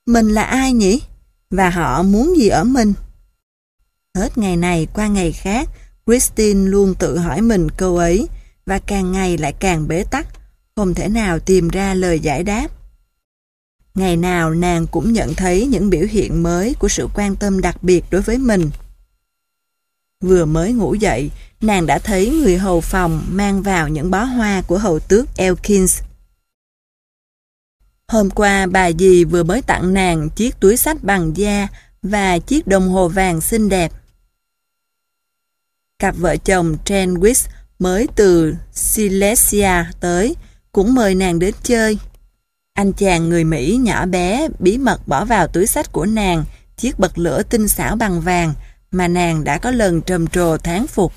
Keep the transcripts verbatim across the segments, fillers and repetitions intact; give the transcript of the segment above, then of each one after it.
Mình là ai nhỉ? Và họ muốn gì ở mình? Hết ngày này qua ngày khác, Christine luôn tự hỏi mình câu ấy, và càng ngày lại càng bế tắc, không thể nào tìm ra lời giải đáp. Ngày nào nàng cũng nhận thấy những biểu hiện mới của sự quan tâm đặc biệt đối với mình. Vừa mới ngủ dậy, nàng đã thấy người hầu phòng mang vào những bó hoa của hầu tước Elkins. Hôm qua bà dì vừa mới tặng nàng chiếc túi xách bằng da và chiếc đồng hồ vàng xinh đẹp. Cặp vợ chồng Trenwich mới từ Silesia tới, cũng mời nàng đến chơi. Anh chàng người Mỹ nhỏ bé bí mật bỏ vào túi xách của nàng chiếc bật lửa tinh xảo bằng vàng mà nàng đã có lần trầm trồ thán phục.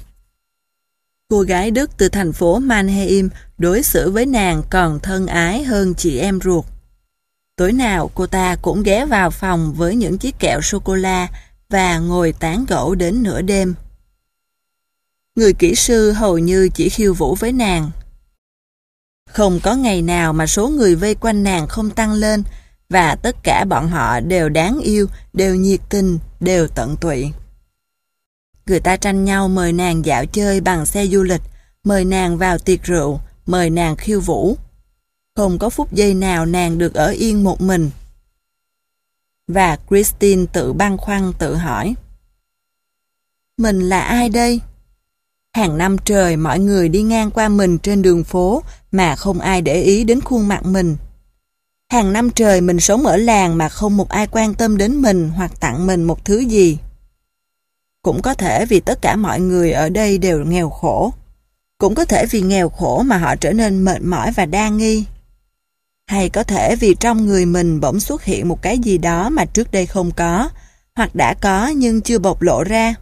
Cô gái Đức từ thành phố Mannheim đối xử với nàng còn thân ái hơn chị em ruột. Tối nào cô ta cũng ghé vào phòng với những chiếc kẹo sô-cô-la và ngồi tán gẫu đến nửa đêm. Người kỹ sư hầu như chỉ khiêu vũ với nàng. Không có ngày nào mà số người vây quanh nàng không tăng lên, và tất cả bọn họ đều đáng yêu, đều nhiệt tình, đều tận tụy. Người ta tranh nhau mời nàng dạo chơi bằng xe du lịch, mời nàng vào tiệc rượu, mời nàng khiêu vũ. Không có phút giây nào nàng được ở yên một mình. Và Christine tự băn khoăn tự hỏi. Mình là ai đây? Hàng năm trời mọi người đi ngang qua mình trên đường phố mà không ai để ý đến khuôn mặt mình. Hàng năm trời mình sống ở làng mà không một ai quan tâm đến mình hoặc tặng mình một thứ gì. Cũng có thể vì tất cả mọi người ở đây đều nghèo khổ. Cũng có thể vì nghèo khổ mà họ trở nên mệt mỏi và đa nghi. Hay có thể vì trong người mình bỗng xuất hiện một cái gì đó mà trước đây không có, hoặc đã có nhưng chưa bộc lộ ra.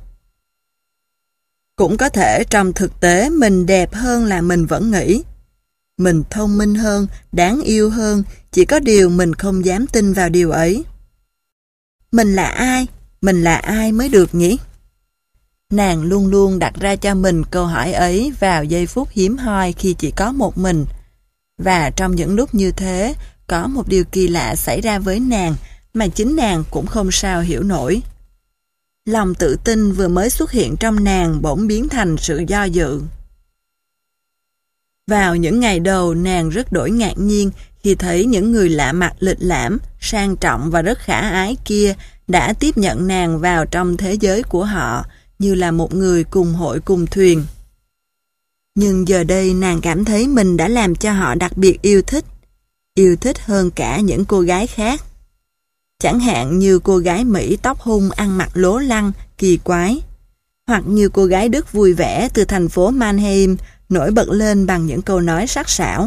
Cũng có thể trong thực tế mình đẹp hơn là mình vẫn nghĩ. Mình thông minh hơn, đáng yêu hơn, chỉ có điều mình không dám tin vào điều ấy. Mình là ai? Mình là ai mới được nhỉ? Nàng luôn luôn đặt ra cho mình câu hỏi ấy vào giây phút hiếm hoi khi chỉ có một mình. Và trong những lúc như thế, có một điều kỳ lạ xảy ra với nàng mà chính nàng cũng không sao hiểu nổi. Lòng tự tin vừa mới xuất hiện trong nàng bỗng biến thành sự do dự. Vào những ngày đầu, nàng rất đổi ngạc nhiên khi thấy những người lạ mặt lịch lãm, sang trọng và rất khả ái kia đã tiếp nhận nàng vào trong thế giới của họ như là một người cùng hội cùng thuyền. Nhưng giờ đây nàng cảm thấy mình đã làm cho họ đặc biệt yêu thích, yêu thích hơn cả những cô gái khác. Chẳng hạn như cô gái Mỹ tóc hung ăn mặc lố lăng, kỳ quái, hoặc như cô gái Đức vui vẻ từ thành phố Mannheim nổi bật lên bằng những câu nói sắc sảo.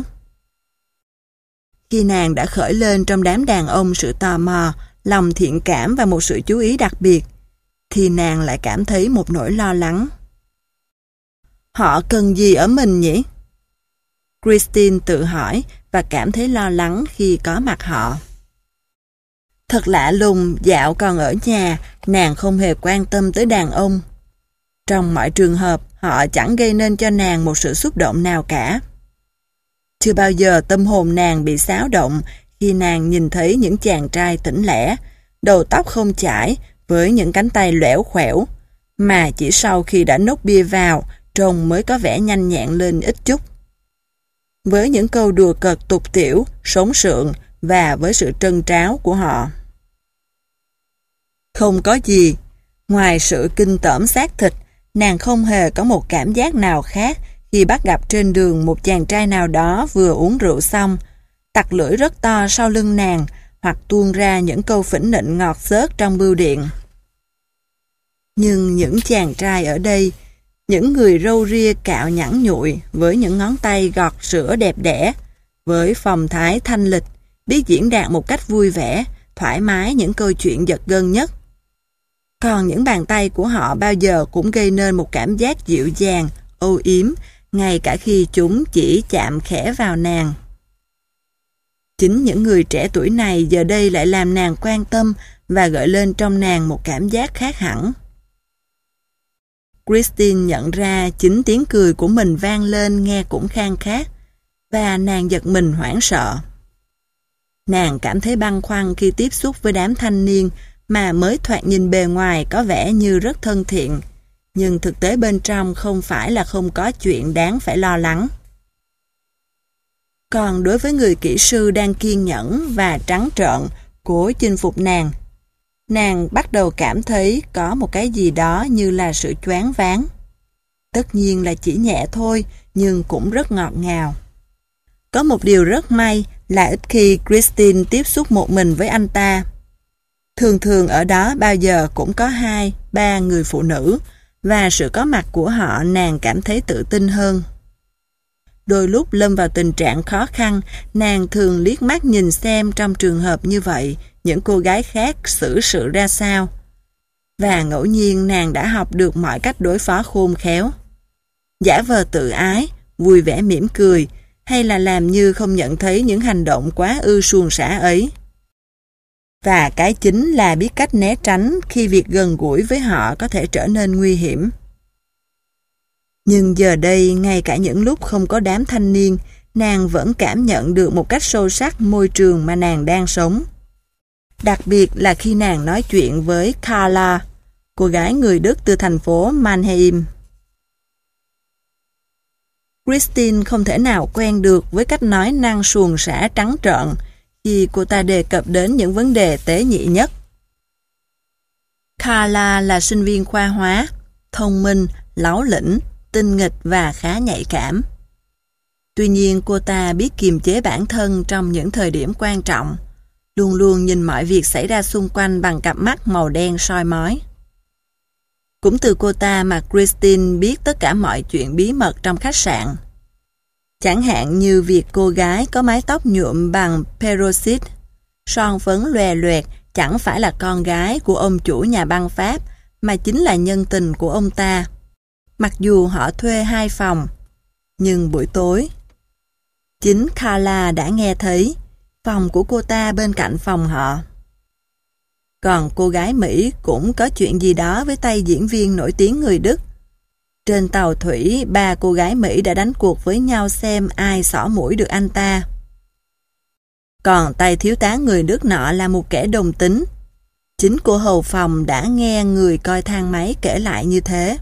Khi nàng đã khởi lên trong đám đàn ông sự tò mò, lòng thiện cảm và một sự chú ý đặc biệt, thì nàng lại cảm thấy một nỗi lo lắng. Họ cần gì ở mình nhỉ? Christine tự hỏi và cảm thấy lo lắng khi có mặt họ. Thật lạ lùng, dạo còn ở nhà, nàng không hề quan tâm tới đàn ông. Trong mọi trường hợp, họ chẳng gây nên cho nàng một sự xúc động nào cả. Chưa bao giờ tâm hồn nàng bị xáo động khi nàng nhìn thấy những chàng trai tỉnh lẻ, đầu tóc không chải, với những cánh tay lẻo khuỷu, mà chỉ sau khi đã nốc bia vào, trông mới có vẻ nhanh nhẹn lên ít chút. Với những câu đùa cợt tục tiểu, sống sượng và với sự trân tráo của họ. Không có gì, ngoài sự kinh tởm xác thịt, nàng không hề có một cảm giác nào khác khi bắt gặp trên đường một chàng trai nào đó vừa uống rượu xong, tặc lưỡi rất to sau lưng nàng, hoặc tuôn ra những câu phỉnh nịnh ngọt xớt trong bưu điện. Nhưng những chàng trai ở đây, những người râu ria cạo nhẵn nhụi với những ngón tay gọt sữa đẹp đẽ, với phong thái thanh lịch, biết diễn đạt một cách vui vẻ, thoải mái những câu chuyện giật gân nhất. Còn những bàn tay của họ bao giờ cũng gây nên một cảm giác dịu dàng, âu yếm, ngay cả khi chúng chỉ chạm khẽ vào nàng. Chính những người trẻ tuổi này giờ đây lại làm nàng quan tâm và gợi lên trong nàng một cảm giác khác hẳn. Christine nhận ra chính tiếng cười của mình vang lên nghe cũng khang khác, và nàng giật mình hoảng sợ. Nàng cảm thấy băn khoăn khi tiếp xúc với đám thanh niên mà mới thoạt nhìn bề ngoài có vẻ như rất thân thiện, nhưng thực tế bên trong không phải là không có chuyện đáng phải lo lắng. Còn đối với người kỹ sư đang kiên nhẫn và trắng trợn cố chinh phục nàng, nàng bắt đầu cảm thấy có một cái gì đó như là sự choáng váng. Tất nhiên là chỉ nhẹ thôi, nhưng cũng rất ngọt ngào. Có một điều rất may là ít khi Christine tiếp xúc một mình với anh ta. Thường thường ở đó bao giờ cũng có hai, ba người phụ nữ, và sự có mặt của họ nàng cảm thấy tự tin hơn. Đôi lúc lâm vào tình trạng khó khăn, nàng thường liếc mắt nhìn xem trong trường hợp như vậy những cô gái khác xử sự ra sao. Và ngẫu nhiên nàng đã học được mọi cách đối phó khôn khéo. Giả vờ tự ái, vui vẻ mỉm cười, hay là làm như không nhận thấy những hành động quá ư suồng sã ấy. Và cái chính là biết cách né tránh khi việc gần gũi với họ có thể trở nên nguy hiểm. Nhưng giờ đây, ngay cả những lúc không có đám thanh niên, nàng vẫn cảm nhận được một cách sâu sắc môi trường mà nàng đang sống. Đặc biệt là khi nàng nói chuyện với Carla, cô gái người Đức từ thành phố Mannheim. Christine không thể nào quen được với cách nói năng suồng sã trắng trợn khi cô ta đề cập đến những vấn đề tế nhị nhất. Carla là sinh viên khoa hóa, thông minh, láu lĩnh, tinh nghịch và khá nhạy cảm. Tuy nhiên cô ta biết kiềm chế bản thân trong những thời điểm quan trọng, luôn luôn nhìn mọi việc xảy ra xung quanh bằng cặp mắt màu đen soi mói. Cũng từ cô ta mà Christine biết tất cả mọi chuyện bí mật trong khách sạn. Chẳng hạn như việc cô gái có mái tóc nhuộm bằng peroxide, son phấn loè loẹt chẳng phải là con gái của ông chủ nhà băng Pháp, mà chính là nhân tình của ông ta. Mặc dù họ thuê hai phòng, nhưng buổi tối, chính Carla đã nghe thấy phòng của cô ta bên cạnh phòng họ. Còn cô gái Mỹ cũng có chuyện gì đó với tay diễn viên nổi tiếng người Đức. Trên tàu thủy, ba cô gái Mỹ đã đánh cuộc với nhau xem ai xỏ mũi được anh ta. Còn tay thiếu tá người Đức nọ là một kẻ đồng tính. Chính cô hầu phòng đã nghe người coi thang máy kể lại như thế.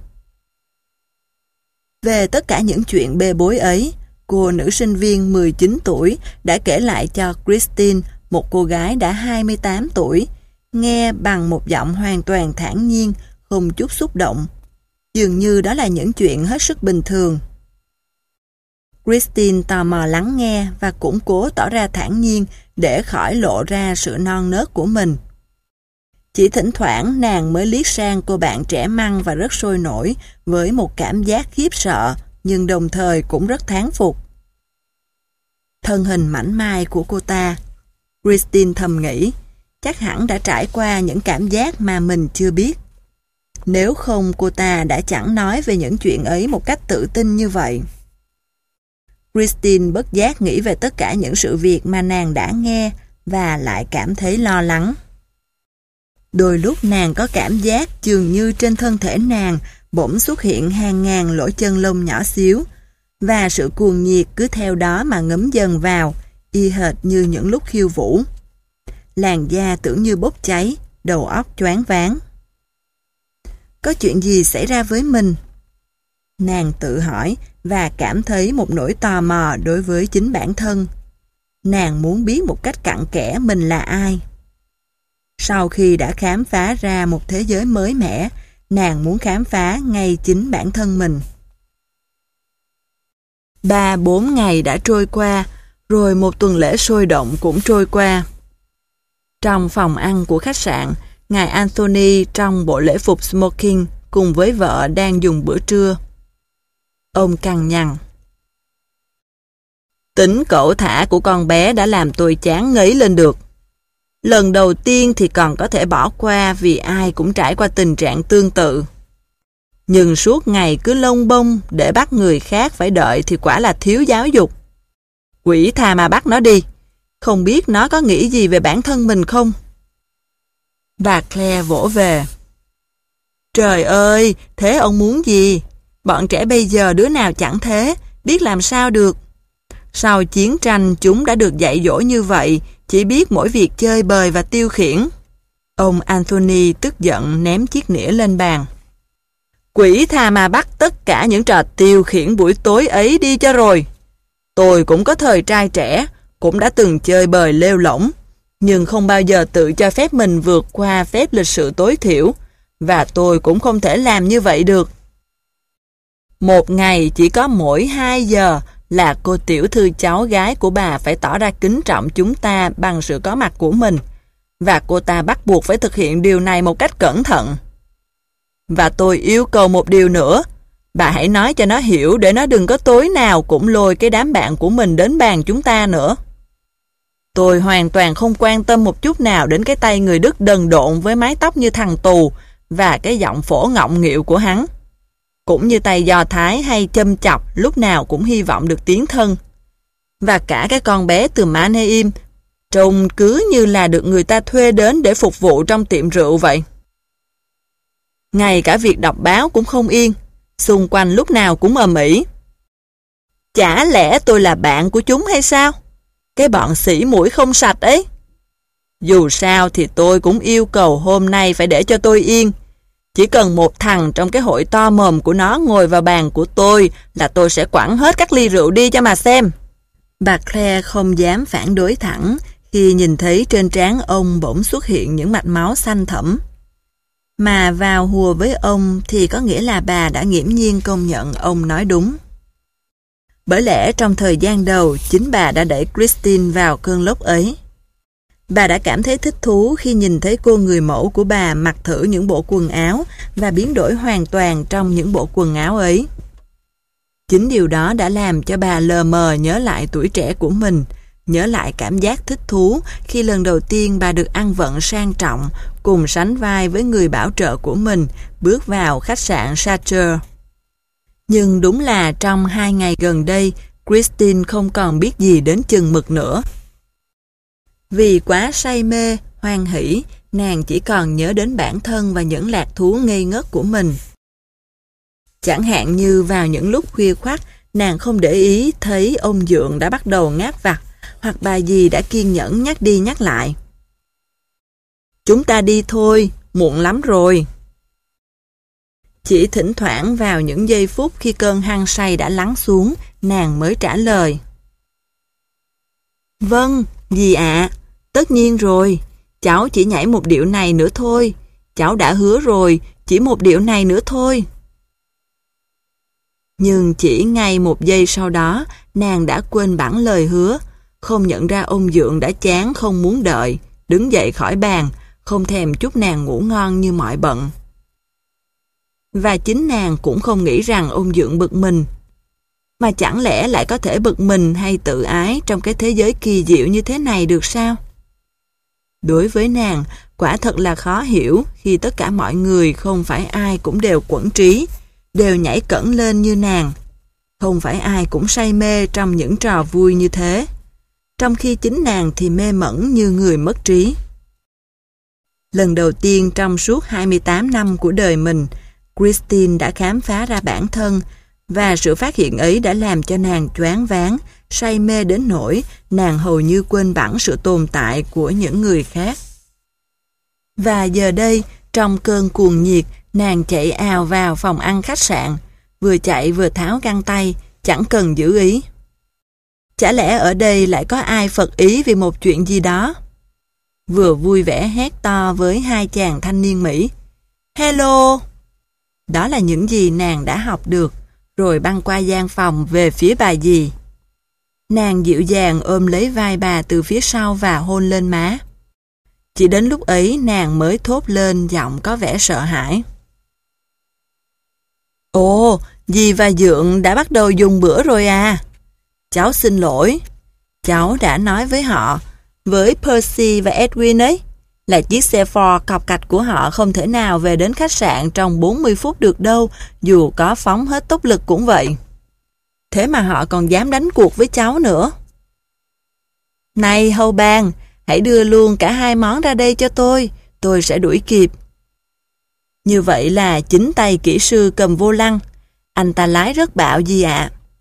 Về tất cả những chuyện bê bối ấy, cô nữ sinh viên mười chín tuổi đã kể lại cho Christine, một cô gái đã hai mươi tám tuổi, nghe bằng một giọng hoàn toàn thản nhiên, không chút xúc động. Dường như đó là những chuyện hết sức bình thường. Christine tò mò lắng nghe và cũng cố tỏ ra thản nhiên để khỏi lộ ra sự non nớt của mình. Chỉ thỉnh thoảng nàng mới liếc sang cô bạn trẻ măng và rất sôi nổi với một cảm giác khiếp sợ nhưng đồng thời cũng rất thán phục. Thân hình mảnh mai của cô ta, Christine thầm nghĩ, chắc hẳn đã trải qua những cảm giác mà mình chưa biết. Nếu không cô ta đã chẳng nói về những chuyện ấy một cách tự tin như vậy. Christine bất giác nghĩ về tất cả những sự việc mà nàng đã nghe và lại cảm thấy lo lắng. Đôi lúc nàng có cảm giác dường như trên thân thể nàng bỗng xuất hiện hàng ngàn lỗ chân lông nhỏ xíu, và sự cuồng nhiệt cứ theo đó mà ngấm dần vào, y hệt như những lúc khiêu vũ. Làn da tưởng như bốc cháy, đầu óc choáng váng. Có chuyện gì xảy ra với mình? Nàng tự hỏi và cảm thấy một nỗi tò mò đối với chính bản thân. Nàng muốn biết một cách cặn kẽ mình là ai. Sau khi đã khám phá ra một thế giới mới mẻ, nàng muốn khám phá ngay chính bản thân mình. Ba bốn ngày đã trôi qua, rồi một tuần lễ sôi động cũng trôi qua. Trong phòng ăn của khách sạn, ngài Anthony trong bộ lễ phục smoking cùng với vợ đang dùng bữa trưa. Ông cằn nhằn. Tính cẩu thả của con bé đã làm tôi chán ngấy lên được. Lần đầu tiên thì còn có thể bỏ qua vì ai cũng trải qua tình trạng tương tự. Nhưng suốt ngày cứ lông bông để bắt người khác phải đợi thì quả là thiếu giáo dục. Quỷ tha mà bắt nó đi. Không biết nó có nghĩ gì về bản thân mình không? Bà Claire vỗ về. Trời ơi, thế ông muốn gì? Bọn trẻ bây giờ đứa nào chẳng thế, biết làm sao được. Sau chiến tranh chúng đã được dạy dỗ như vậy, chỉ biết mỗi việc chơi bời và tiêu khiển. Ông Anthony tức giận ném chiếc nĩa lên bàn. Quỷ tha ma bắt tất cả những trò tiêu khiển buổi tối ấy đi cho rồi. Tôi cũng có thời trai trẻ, cũng đã từng chơi bời lêu lỏng, nhưng không bao giờ tự cho phép mình vượt qua phép lịch sự tối thiểu, và tôi cũng không thể làm như vậy được. Một ngày chỉ có mỗi hai giờ là cô tiểu thư cháu gái của bà phải tỏ ra kính trọng chúng ta bằng sự có mặt của mình, và cô ta bắt buộc phải thực hiện điều này một cách cẩn thận. Và tôi yêu cầu một điều nữa, bà hãy nói cho nó hiểu để nó đừng có tối nào cũng lôi cái đám bạn của mình đến bàn chúng ta nữa. Tôi hoàn toàn không quan tâm một chút nào đến cái tay người Đức đần độn với mái tóc như thằng tù và cái giọng phổ ngọng nghịu của hắn. Cũng như tay Do Thái hay châm chọc lúc nào cũng hy vọng được tiến thân. Và cả cái con bé từ Manaim trông cứ như là được người ta thuê đến để phục vụ trong tiệm rượu vậy. Ngay cả việc đọc báo cũng không yên, xung quanh lúc nào cũng ầm ĩ. Chả lẽ tôi là bạn của chúng hay sao? Cái bọn xỉ mũi không sạch ấy. Dù sao thì tôi cũng yêu cầu hôm nay phải để cho tôi yên. Chỉ cần một thằng trong cái hội to mồm của nó ngồi vào bàn của tôi là tôi sẽ quẳng hết các ly rượu đi cho mà xem. Bà Claire không dám phản đối thẳng khi nhìn thấy trên trán ông bỗng xuất hiện những mạch máu xanh thẫm. Mà vào hùa với ông thì có nghĩa là bà đã nghiễm nhiên công nhận ông nói đúng. Bởi lẽ trong thời gian đầu, chính bà đã đẩy Christine vào cơn lốc ấy. Bà đã cảm thấy thích thú khi nhìn thấy cô người mẫu của bà mặc thử những bộ quần áo và biến đổi hoàn toàn trong những bộ quần áo ấy. Chính điều đó đã làm cho bà lờ mờ nhớ lại tuổi trẻ của mình, nhớ lại cảm giác thích thú khi lần đầu tiên bà được ăn vận sang trọng, cùng sánh vai với người bảo trợ của mình, bước vào khách sạn Sacher. Nhưng đúng là trong hai ngày gần đây, Christine không còn biết gì đến chừng mực nữa. Vì quá say mê, hoan hỷ, nàng chỉ còn nhớ đến bản thân và những lạc thú ngây ngất của mình. Chẳng hạn như vào những lúc khuya khoắt, nàng không để ý thấy ông Dượng đã bắt đầu ngáp vặt, hoặc bà dì đã kiên nhẫn nhắc đi nhắc lại. Chúng ta đi thôi, muộn lắm rồi. Chỉ thỉnh thoảng vào những giây phút khi cơn hăng say đã lắng xuống, nàng mới trả lời. Vâng, dì ạ, tất nhiên rồi, cháu chỉ nhảy một điệu này nữa thôi, cháu đã hứa rồi, chỉ một điệu này nữa thôi. Nhưng chỉ ngay một giây sau đó, nàng đã quên bẵng lời hứa, không nhận ra ông Dượng đã chán không muốn đợi, đứng dậy khỏi bàn, không thèm chúc nàng ngủ ngon như mọi bận. Và chính nàng cũng không nghĩ rằng ông Dượng bực mình. Mà chẳng lẽ lại có thể bực mình hay tự ái trong cái thế giới kỳ diệu như thế này được sao? Đối với nàng, quả thật là khó hiểu khi tất cả mọi người không phải ai cũng đều quẫn trí, đều nhảy cẫng lên như nàng. Không phải ai cũng say mê trong những trò vui như thế. Trong khi chính nàng thì mê mẩn như người mất trí. Lần đầu tiên trong suốt hai mươi tám năm của đời mình, Christine đã khám phá ra bản thân, và sự phát hiện ấy đã làm cho nàng choáng váng, say mê đến nỗi nàng hầu như quên bẵng sự tồn tại của những người khác. Và giờ đây, trong cơn cuồng nhiệt, nàng chạy ào vào phòng ăn khách sạn, vừa chạy vừa tháo găng tay, chẳng cần giữ ý. Chả lẽ ở đây lại có ai phật ý vì một chuyện gì đó? Vừa vui vẻ hét to với hai chàng thanh niên Mỹ. Hello! Đó là những gì nàng đã học được, rồi băng qua gian phòng về phía bà dì. Nàng dịu dàng ôm lấy vai bà từ phía sau và hôn lên má. Chỉ đến lúc ấy nàng mới thốt lên giọng có vẻ sợ hãi. Ồ, dì và Dượng đã bắt đầu dùng bữa rồi à? Cháu xin lỗi. Cháu đã nói với họ, với Percy và Edwin ấy, là chiếc xe Ford cọc cạch của họ không thể nào về đến khách sạn trong bốn mươi phút được đâu, dù có phóng hết tốc lực cũng vậy. Thế mà họ còn dám đánh cuộc với cháu nữa. Này hầu bàn, hãy đưa luôn cả hai món ra đây cho tôi, tôi sẽ đuổi kịp. Như vậy là chính tay kỹ sư cầm vô lăng. Anh ta lái rất bạo gì ạ.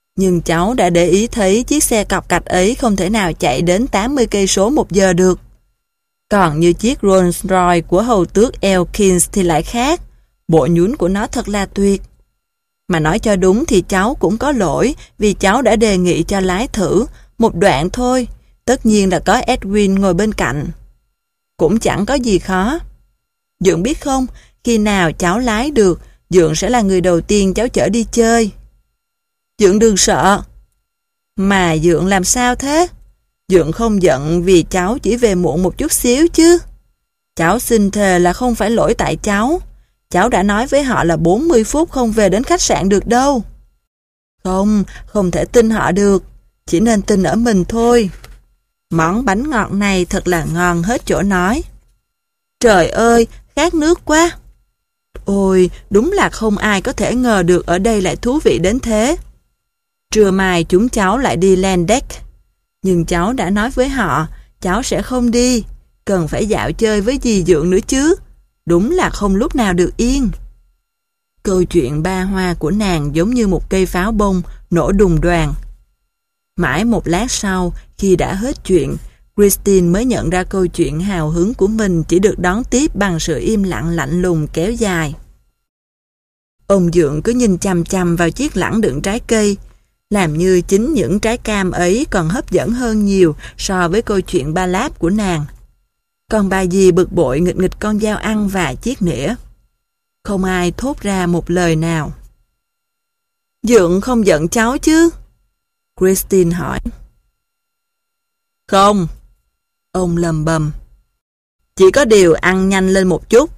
Nhưng cháu đã để ý thấy chiếc xe cọc cạch ấy không thể nào chạy đến tám mươi cây số một giờ được. Còn như chiếc Rolls Royce của hầu tước Elkins thì lại khác. Bộ nhún của nó thật là tuyệt. Mà nói cho đúng thì cháu cũng có lỗi vì cháu đã đề nghị cho lái thử một đoạn thôi. Tất nhiên là có Edwin ngồi bên cạnh. Cũng chẳng có gì khó. Dượng biết không, khi nào cháu lái được, Dượng sẽ là người đầu tiên cháu chở đi chơi. Dượng đừng sợ. Mà Dượng làm sao thế? Dượng không giận vì cháu chỉ về muộn một chút xíu chứ. Cháu xin thề là không phải lỗi tại cháu. Cháu đã nói với họ là bốn mươi phút không về đến khách sạn được đâu. Không, không thể tin họ được. Chỉ nên tin ở mình thôi. Món bánh ngọt này thật là ngon hết chỗ nói. Trời ơi, khát nước quá. Ôi, đúng là không ai có thể ngờ được ở đây lại thú vị đến thế. Trưa mai chúng cháu lại đi land deck. Nhưng cháu đã nói với họ, cháu sẽ không đi. Cần phải dạo chơi với dì Dượng nữa chứ. Đúng là không lúc nào được yên. Câu chuyện ba hoa của nàng giống như một cây pháo bông nổ đùng đoàng. Mãi một lát sau, khi đã hết chuyện, Christine mới nhận ra câu chuyện hào hứng của mình chỉ được đón tiếp bằng sự im lặng lạnh lùng kéo dài. Ông Dượng cứ nhìn chằm chằm vào chiếc lẵng đựng trái cây, làm như chính những trái cam ấy còn hấp dẫn hơn nhiều so với câu chuyện ba láp của nàng. Còn bà dì bực bội nghịch nghịch con dao ăn và chiếc nĩa. Không ai thốt ra một lời nào. Dượng không giận cháu chứ? Christine hỏi. Không. Ông lầm bầm. Chỉ có điều ăn nhanh lên một chút.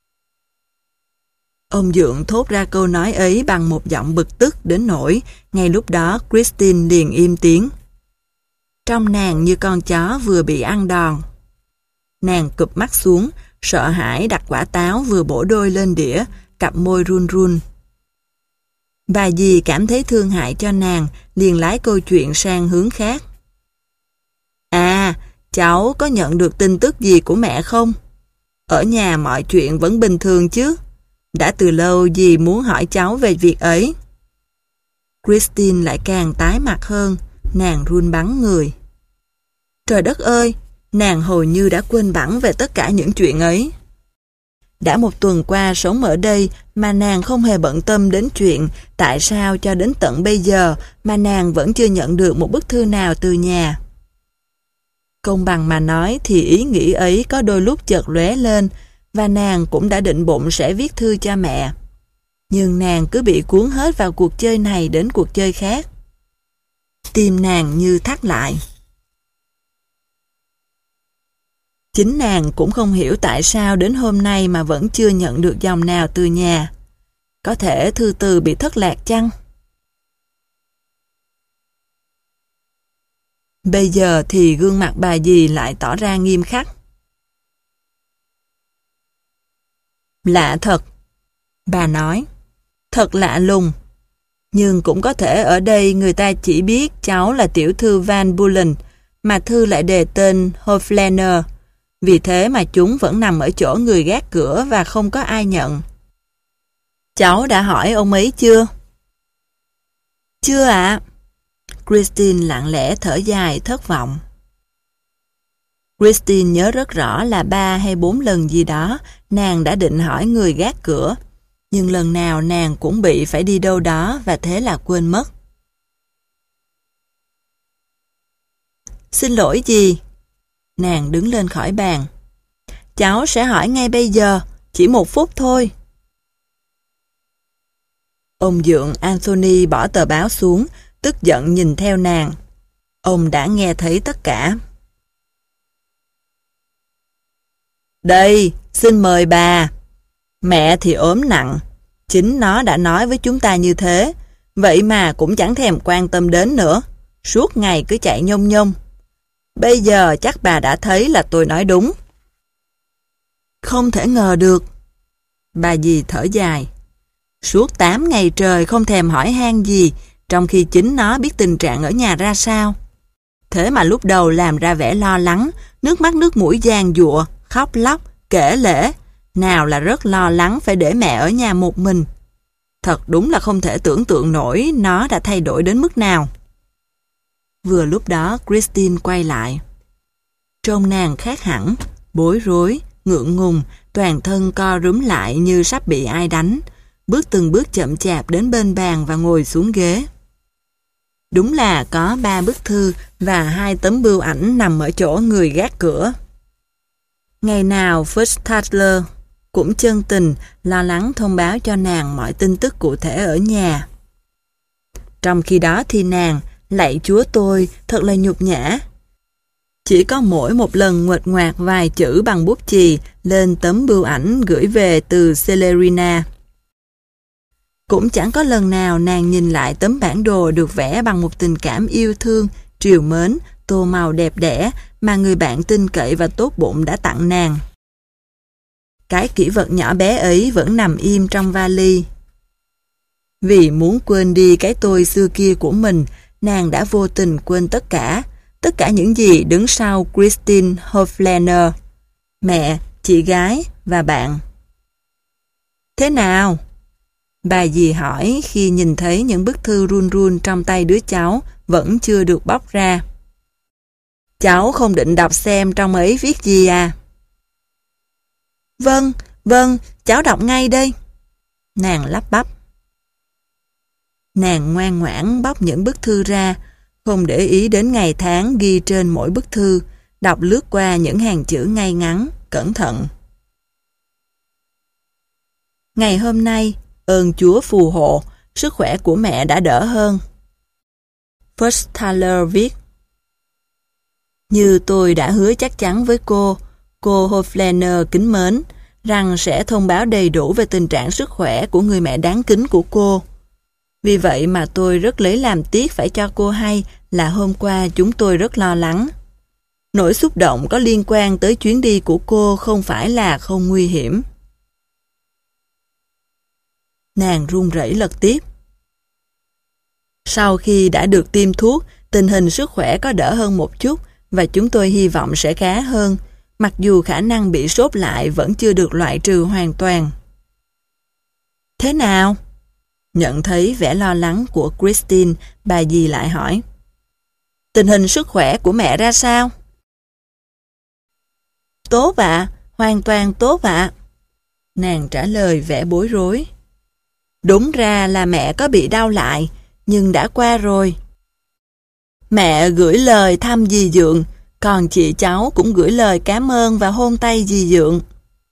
Ông Dượng thốt ra câu nói ấy bằng một giọng bực tức đến nỗi ngay lúc đó Christine liền im tiếng. Trong nàng như con chó vừa bị ăn đòn. Nàng cụp mắt xuống, sợ hãi đặt quả táo vừa bổ đôi lên đĩa, cặp môi run run. Bà dì cảm thấy thương hại cho nàng, liền lái câu chuyện sang hướng khác. À, cháu có nhận được tin tức gì của mẹ không? Ở nhà mọi chuyện vẫn bình thường chứ? Đã từ lâu dì muốn hỏi cháu về việc ấy. Christine lại càng tái mặt hơn, nàng run bắn người. Trời đất ơi, nàng hầu như đã quên bẵng về tất cả những chuyện ấy. Đã một tuần qua sống ở đây mà nàng không hề bận tâm đến chuyện tại sao cho đến tận bây giờ mà nàng vẫn chưa nhận được một bức thư nào từ nhà. Công bằng mà nói thì ý nghĩ ấy có đôi lúc chợt lóe lên và nàng cũng đã định bụng sẽ viết thư cho mẹ. Nhưng nàng cứ bị cuốn hết vào cuộc chơi này đến cuộc chơi khác. Tim nàng như thắt lại. Chính nàng cũng không hiểu tại sao đến hôm nay mà vẫn chưa nhận được dòng nào từ nhà. Có thể thư từ bị thất lạc chăng? Bây giờ thì gương mặt bà dì lại tỏ ra nghiêm khắc. Lạ thật, bà nói. Thật lạ lùng. Nhưng cũng có thể ở đây người ta chỉ biết cháu là tiểu thư Van Bullen, mà thư lại đề tên Hoflaner. Vì thế mà chúng vẫn nằm ở chỗ người gác cửa và không có ai nhận. Cháu đã hỏi ông ấy chưa? Chưa ạ. À? Christine lặng lẽ thở dài thất vọng. Christine nhớ rất rõ là ba hay bốn lần gì đó nàng đã định hỏi người gác cửa, nhưng lần nào nàng cũng bị phải đi đâu đó và thế là quên mất. Xin lỗi gì? Nàng đứng lên khỏi bàn. Cháu sẽ hỏi ngay bây giờ, chỉ một phút thôi. Ông Dượng Anthony bỏ tờ báo xuống, tức giận nhìn theo nàng. Ông đã nghe thấy tất cả. Đây, xin mời bà. Mẹ thì ốm nặng. Chính nó đã nói với chúng ta như thế. Vậy mà cũng chẳng thèm quan tâm đến nữa. Suốt ngày cứ chạy nhông nhông. Bây giờ chắc bà đã thấy là tôi nói đúng. Không thể ngờ được. Bà dì thở dài. Suốt tám ngày trời không thèm hỏi han gì, trong khi chính nó biết tình trạng ở nhà ra sao. Thế mà lúc đầu làm ra vẻ lo lắng, nước mắt nước mũi giàn giụa, khóc lóc, kể lể. Nào là rất lo lắng phải để mẹ ở nhà một mình. Thật đúng là không thể tưởng tượng nổi nó đã thay đổi đến mức nào. Vừa lúc đó Christine quay lại. Trông nàng khác hẳn, bối rối, ngượng ngùng, toàn thân co rúm lại như sắp bị ai đánh, bước từng bước chậm chạp đến bên bàn và ngồi xuống ghế. Đúng là có ba bức thư và hai tấm bưu ảnh nằm ở chỗ người gác cửa. Ngày nào First cũng chân tình, lo lắng thông báo cho nàng mọi tin tức cụ thể ở nhà. Trong khi đó thì nàng, lạy Chúa tôi, thật là nhục nhã. Chỉ có mỗi một lần nguệch ngoạc vài chữ bằng bút chì lên tấm bưu ảnh gửi về từ Celerina. Cũng chẳng có lần nào nàng nhìn lại tấm bản đồ được vẽ bằng một tình cảm yêu thương, trìu mến, tô màu đẹp đẽ mà người bạn tin cậy và tốt bụng đã tặng nàng. Cái kỷ vật nhỏ bé ấy vẫn nằm im trong vali. Vì muốn quên đi cái tôi xưa kia của mình, nàng đã vô tình quên tất cả, tất cả những gì đứng sau Christine Hoflaner, mẹ, chị gái và bạn. Thế nào? Bà dì hỏi khi nhìn thấy những bức thư run run trong tay đứa cháu vẫn chưa được bóc ra. Cháu không định đọc xem trong ấy viết gì à? Vâng, vâng, cháu đọc ngay đây. Nàng lắp bắp. Nàng ngoan ngoãn bóc những bức thư ra, không để ý đến ngày tháng ghi trên mỗi bức thư, đọc lướt qua những hàng chữ ngay ngắn, cẩn thận. Ngày hôm nay, ơn Chúa phù hộ, sức khỏe của mẹ đã đỡ hơn. First Thaler viết. Như tôi đã hứa chắc chắn với cô, cô Hoflaner kính mến, rằng sẽ thông báo đầy đủ về tình trạng sức khỏe của người mẹ đáng kính của cô. Vì vậy mà tôi rất lấy làm tiếc phải cho cô hay là hôm qua chúng tôi rất lo lắng. Nỗi xúc động có liên quan tới chuyến đi của cô không phải là không nguy hiểm. Nàng run rẩy lật tiếp. Sau khi đã được tiêm thuốc, tình hình sức khỏe có đỡ hơn một chút và chúng tôi hy vọng sẽ khá hơn, mặc dù khả năng bị sốt lại vẫn chưa được loại trừ hoàn toàn. Thế nào? Nhận thấy vẻ lo lắng của Christine, bà dì lại hỏi. Tình hình sức khỏe của mẹ ra sao? Tốt ạ, hoàn toàn tốt ạ. Nàng trả lời vẻ bối rối. Đúng ra là mẹ có bị đau lại, nhưng đã qua rồi. Mẹ gửi lời thăm dì Dượng, còn chị cháu cũng gửi lời cảm ơn và hôn tay dì Dượng.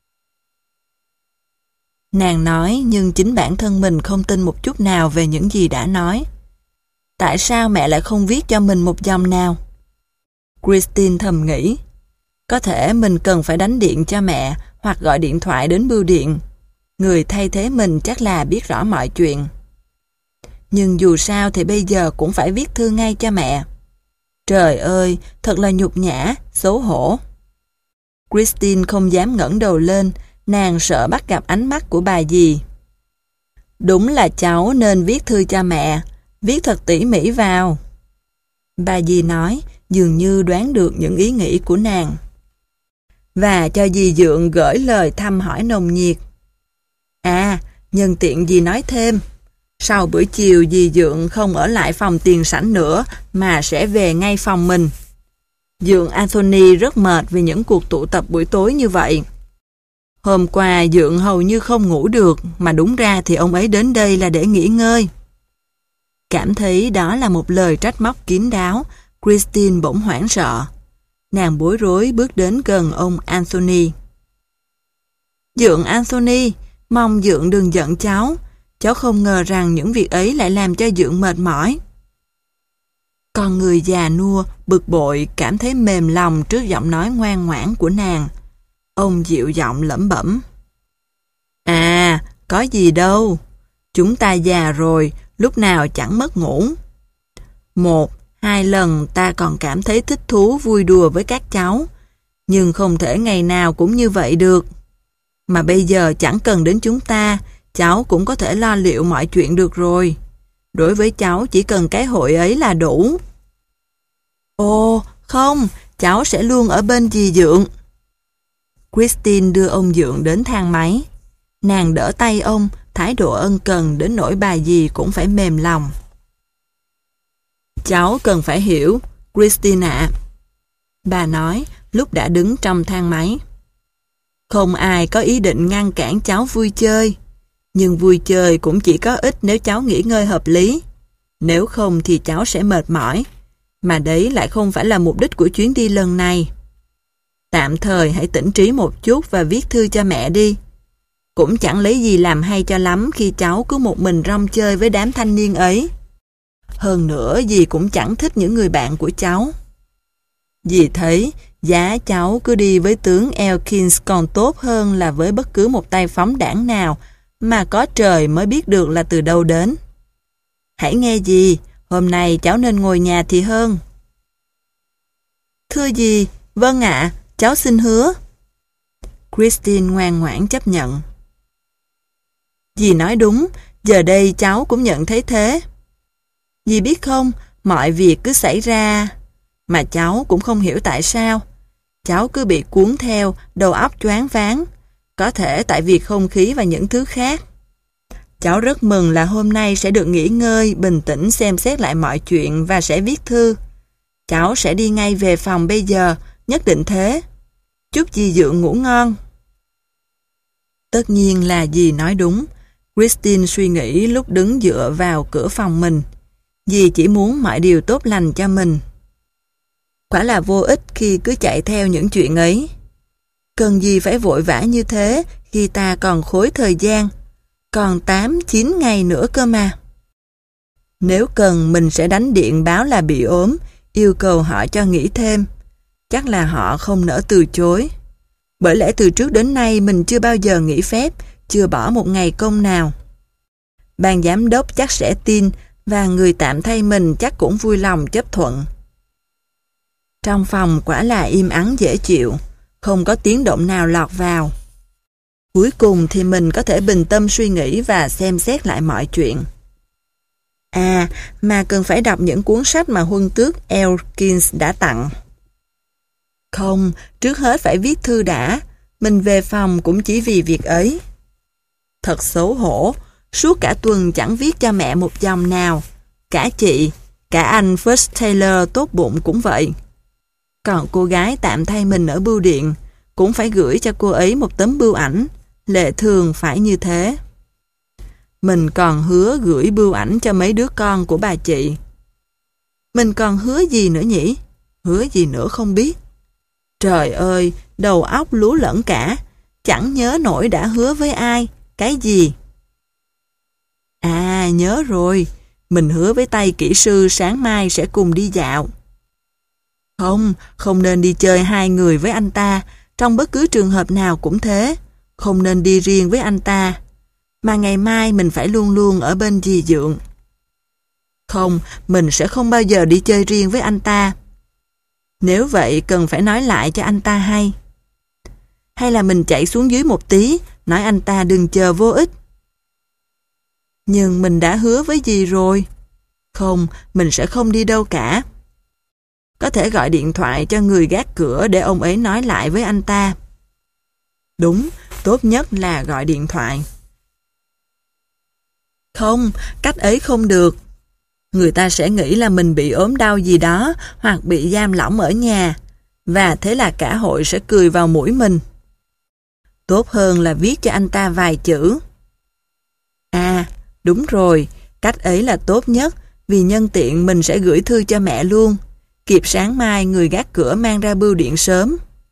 Nàng nói nhưng chính bản thân mình không tin một chút nào về những gì đã nói. Tại sao mẹ lại không viết cho mình một dòng nào? Christine thầm nghĩ. Có thể mình cần phải đánh điện cho mẹ hoặc gọi điện thoại đến bưu điện. Người thay thế mình chắc là biết rõ mọi chuyện. Nhưng dù sao thì bây giờ cũng phải viết thư ngay cho mẹ. Trời ơi, thật là nhục nhã, xấu hổ. Christine không dám ngẩng đầu lên, nàng sợ bắt gặp ánh mắt của bà dì. Đúng là cháu nên viết thư cho mẹ, viết thật tỉ mỉ vào. Bà dì nói, dường như đoán được những ý nghĩ của nàng. Và cho dì Dượng gửi lời thăm hỏi nồng nhiệt. À, nhân tiện dì nói thêm, sau bữa chiều dì Dượng không ở lại phòng tiền sảnh nữa mà sẽ về ngay phòng mình. Dượng Anthony rất mệt vì những cuộc tụ tập buổi tối như vậy. Hôm qua Dượng hầu như không ngủ được, mà đúng ra thì ông ấy đến đây là để nghỉ ngơi. Cảm thấy đó là một lời trách móc kín đáo, Christine bỗng hoảng sợ. Nàng bối rối bước đến gần ông Anthony. Dượng Anthony, mong Dượng đừng giận cháu. Cháu không ngờ rằng những việc ấy lại làm cho Dượng mệt mỏi. Con người già nua, bực bội, cảm thấy mềm lòng trước giọng nói ngoan ngoãn của nàng. Ông dịu giọng lẩm bẩm. À, có gì đâu. Chúng ta già rồi, lúc nào chẳng mất ngủ. Một, hai lần ta còn cảm thấy thích thú vui đùa với các cháu. Nhưng không thể ngày nào cũng như vậy được. Mà bây giờ chẳng cần đến chúng ta, cháu cũng có thể lo liệu mọi chuyện được rồi. Đối với cháu chỉ cần cái hội ấy là đủ. Ồ, không, cháu sẽ luôn ở bên dì Dượng. Christine đưa ông Dượng đến thang máy. Nàng đỡ tay ông, thái độ ân cần đến nỗi bà dì cũng phải mềm lòng. Cháu cần phải hiểu, Christine ạ. Bà nói lúc đã đứng trong thang máy. Không ai có ý định ngăn cản cháu vui chơi, nhưng vui chơi cũng chỉ có ích nếu cháu nghỉ ngơi hợp lý. Nếu không thì cháu sẽ mệt mỏi, mà đấy lại không phải là mục đích của chuyến đi lần này. Tạm thời hãy tỉnh trí một chút và viết thư cho mẹ đi. Cũng chẳng lấy gì làm hay cho lắm khi cháu cứ một mình rong chơi với đám thanh niên ấy. Hơn nữa dì cũng chẳng thích những người bạn của cháu. Dì thấy giá cháu cứ đi với tướng Elkins còn tốt hơn là với bất cứ một tay phóng đảng nào mà có trời mới biết được là từ đâu đến. Hãy nghe dì, hôm nay cháu nên ngồi nhà thì hơn. Thưa dì, vâng ạ, cháu xin hứa. Christine ngoan ngoãn chấp nhận. Dì nói đúng, giờ đây cháu cũng nhận thấy thế. Dì biết không, mọi việc cứ xảy ra, mà cháu cũng không hiểu tại sao. Cháu cứ bị cuốn theo, đầu óc choáng váng, có thể tại vì không khí và những thứ khác. Cháu rất mừng là hôm nay sẽ được nghỉ ngơi, bình tĩnh xem xét lại mọi chuyện và sẽ viết thư. Cháu sẽ đi ngay về phòng bây giờ, nhất định thế. Chúc dì Dượng ngủ ngon. Tất nhiên là dì nói đúng. Christine suy nghĩ lúc đứng dựa vào cửa phòng mình. Dì chỉ muốn mọi điều tốt lành cho mình. Quả là vô ích khi cứ chạy theo những chuyện ấy. Cần gì phải vội vã như thế khi ta còn khối thời gian, còn tám chín ngày nữa cơ mà. Nếu cần mình sẽ đánh điện báo là bị ốm, yêu cầu họ cho nghỉ thêm. Chắc là họ không nỡ từ chối. Bởi lẽ từ trước đến nay mình chưa bao giờ nghỉ phép, chưa bỏ một ngày công nào. Ban giám đốc chắc sẽ tin và người tạm thay mình chắc cũng vui lòng chấp thuận. Trong phòng quả là im ắng dễ chịu, không có tiếng động nào lọt vào. Cuối cùng thì mình có thể bình tâm suy nghĩ và xem xét lại mọi chuyện. À, mà cần phải đọc những cuốn sách mà huân tước Elkins đã tặng. Không, trước hết phải viết thư đã, mình về phòng cũng chỉ vì việc ấy. Thật xấu hổ, suốt cả tuần chẳng viết cho mẹ một dòng nào. Cả chị, cả anh First Taylor tốt bụng cũng vậy. Còn cô gái tạm thay mình ở bưu điện, cũng phải gửi cho cô ấy một tấm bưu ảnh, lệ thường phải như thế. Mình còn hứa gửi bưu ảnh cho mấy đứa con của bà chị. Mình còn hứa gì nữa nhỉ? Hứa gì nữa không biết. Trời ơi, đầu óc lú lẫn cả, chẳng nhớ nổi đã hứa với ai, cái gì. À, nhớ rồi, mình hứa với tay kỹ sư sáng mai sẽ cùng đi dạo. Không, không nên đi chơi hai người với anh ta, trong bất cứ trường hợp nào cũng thế, không nên đi riêng với anh ta. Mà ngày mai mình phải luôn luôn ở bên dì Dượng. Không, mình sẽ không bao giờ đi chơi riêng với anh ta. Nếu vậy cần phải nói lại cho anh ta hay. Hay là mình chạy xuống dưới một tí, nói anh ta đừng chờ vô ích. Nhưng mình đã hứa với dì rồi. Không, mình sẽ không đi đâu cả. Có thể gọi điện thoại cho người gác cửa để ông ấy nói lại với anh ta. Đúng, tốt nhất là gọi điện thoại. Không, cách ấy không được. Người ta sẽ nghĩ là mình bị ốm đau gì đó hoặc bị giam lỏng ở nhà, và thế là cả hội sẽ cười vào mũi mình. Tốt hơn là viết cho anh ta vài chữ. À, đúng rồi, cách ấy là tốt nhất, vì nhân tiện mình sẽ gửi thư cho mẹ luôn, kịp sáng mai người gác cửa mang ra bưu điện sớm.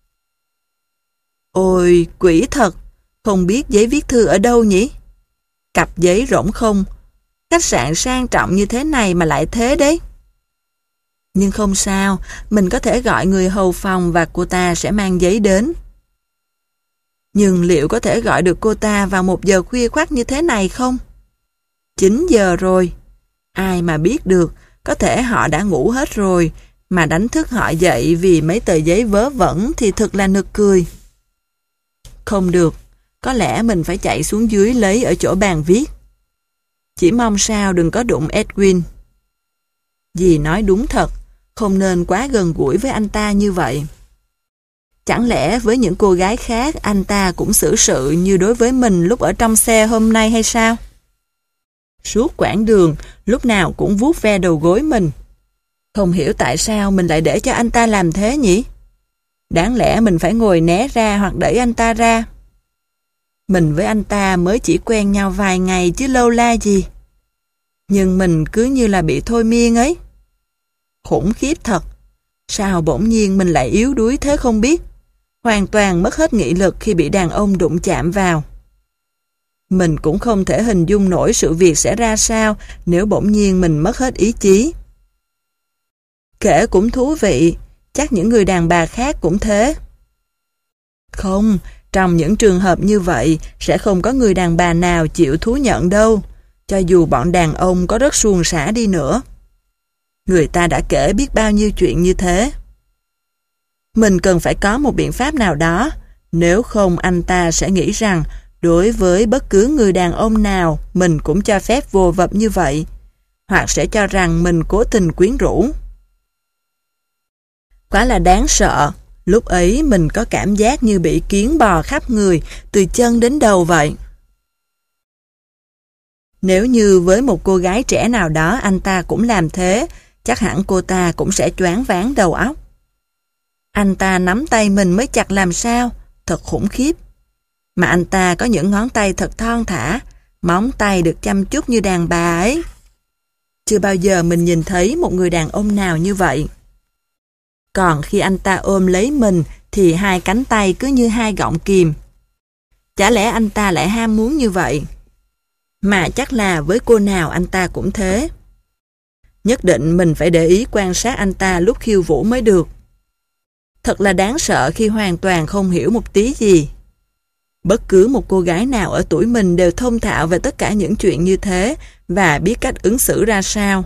Ôi, quỷ thật, không biết giấy viết thư ở đâu nhỉ? Cặp giấy rỗng không? Khách sạn sang trọng như thế này mà lại thế đấy. Nhưng không sao, mình có thể gọi người hầu phòng và cô ta sẽ mang giấy đến. Nhưng liệu có thể gọi được cô ta vào một giờ khuya khoắt như thế này không? chín giờ rồi. Ai mà biết được, có thể họ đã ngủ hết rồi, mà đánh thức họ dậy vì mấy tờ giấy vớ vẩn thì thật là nực cười. Không được, có lẽ mình phải chạy xuống dưới lấy ở chỗ bàn viết. Chỉ mong sao đừng có đụng Edwin. Dì nói đúng thật, không nên quá gần gũi với anh ta như vậy. Chẳng lẽ với những cô gái khác anh ta cũng xử sự như đối với mình lúc ở trong xe hôm nay hay sao? Suốt quãng đường, lúc nào cũng vuốt ve đầu gối mình. Không hiểu tại sao mình lại để cho anh ta làm thế nhỉ? Đáng lẽ mình phải ngồi né ra hoặc đẩy anh ta ra. Mình với anh ta mới chỉ quen nhau vài ngày chứ lâu la gì. Nhưng mình cứ như là bị thôi miên ấy. Khủng khiếp thật. Sao bỗng nhiên mình lại yếu đuối thế không biết. Hoàn toàn mất hết nghị lực khi bị đàn ông đụng chạm vào. Mình cũng không thể hình dung nổi sự việc sẽ ra sao nếu bỗng nhiên mình mất hết ý chí. Kể cũng thú vị, chắc những người đàn bà khác cũng thế. Không, trong những trường hợp như vậy sẽ không có người đàn bà nào chịu thú nhận đâu, cho dù bọn đàn ông có rất suồng sã đi nữa. Người ta đã kể biết bao nhiêu chuyện như thế. Mình cần phải có một biện pháp nào đó, nếu không anh ta sẽ nghĩ rằng đối với bất cứ người đàn ông nào mình cũng cho phép vô vập như vậy, hoặc sẽ cho rằng mình cố tình quyến rũ. Quá là đáng sợ, lúc ấy mình có cảm giác như bị kiến bò khắp người, từ chân đến đầu vậy. Nếu như với một cô gái trẻ nào đó anh ta cũng làm thế, chắc hẳn cô ta cũng sẽ choáng váng đầu óc. Anh ta nắm tay mình mới chặt làm sao, thật khủng khiếp. Mà anh ta có những ngón tay thật thon thả, móng tay được chăm chút như đàn bà ấy. Chưa bao giờ mình nhìn thấy một người đàn ông nào như vậy. Còn khi anh ta ôm lấy mình thì hai cánh tay cứ như hai gọng kìm. Chả lẽ anh ta lại ham muốn như vậy? Mà chắc là với cô nào anh ta cũng thế. Nhất định mình phải để ý quan sát anh ta lúc khiêu vũ mới được. Thật là đáng sợ khi hoàn toàn không hiểu một tí gì. Bất cứ một cô gái nào ở tuổi mình đều thông thạo về tất cả những chuyện như thế và biết cách ứng xử ra sao.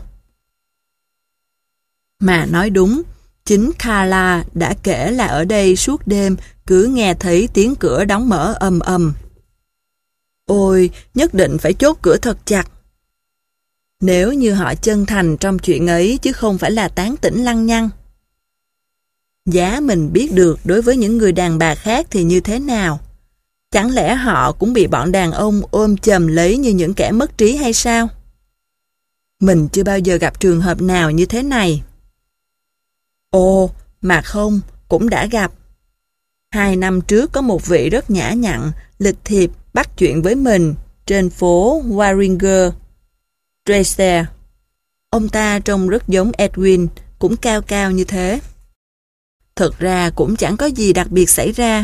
Mà nói đúng, chính Carla đã kể là ở đây suốt đêm cứ nghe thấy tiếng cửa đóng mở ầm ầm. Ôi, nhất định phải chốt cửa thật chặt. Nếu như họ chân thành trong chuyện ấy chứ không phải là tán tỉnh lăng nhăng. Giá mình biết được đối với những người đàn bà khác thì như thế nào? Chẳng lẽ họ cũng bị bọn đàn ông ôm chầm lấy như những kẻ mất trí hay sao? Mình chưa bao giờ gặp trường hợp nào như thế này. Ồ, mà không, cũng đã gặp. Hai năm trước có một vị rất nhã nhặn, lịch thiệp bắt chuyện với mình trên phố Warringer Dresser. Ông ta trông rất giống Edwin, cũng cao cao như thế. Thực ra cũng chẳng có gì đặc biệt xảy ra.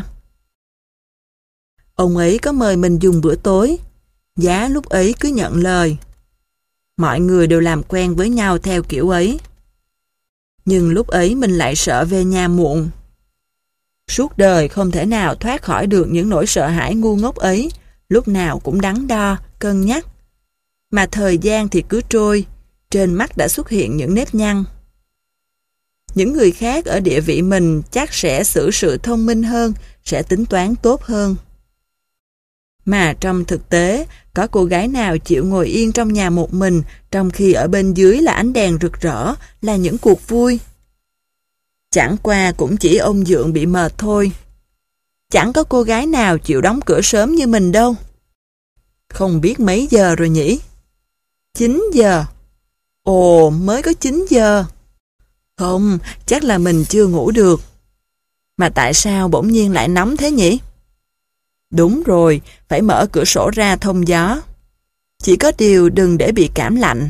Ông ấy có mời mình dùng bữa tối, giá lúc ấy cứ nhận lời. Mọi người đều làm quen với nhau theo kiểu ấy. Nhưng lúc ấy mình lại sợ về nhà muộn. Suốt đời không thể nào thoát khỏi được những nỗi sợ hãi ngu ngốc ấy, lúc nào cũng đắn đo, cân nhắc. Mà thời gian thì cứ trôi, trên mắt đã xuất hiện những nếp nhăn. Những người khác ở địa vị mình chắc sẽ xử sự thông minh hơn, sẽ tính toán tốt hơn. Mà trong thực tế, có cô gái nào chịu ngồi yên trong nhà một mình, trong khi ở bên dưới là ánh đèn rực rỡ, là những cuộc vui. Chẳng qua cũng chỉ ông Dượng bị mệt thôi. Chẳng có cô gái nào chịu đóng cửa sớm như mình đâu. Không biết mấy giờ rồi nhỉ? chín giờ. Ồ, mới có chín giờ. Không, chắc là mình chưa ngủ được. Mà tại sao bỗng nhiên lại nóng thế nhỉ? Đúng rồi, phải mở cửa sổ ra thông gió. Chỉ có điều đừng để bị cảm lạnh.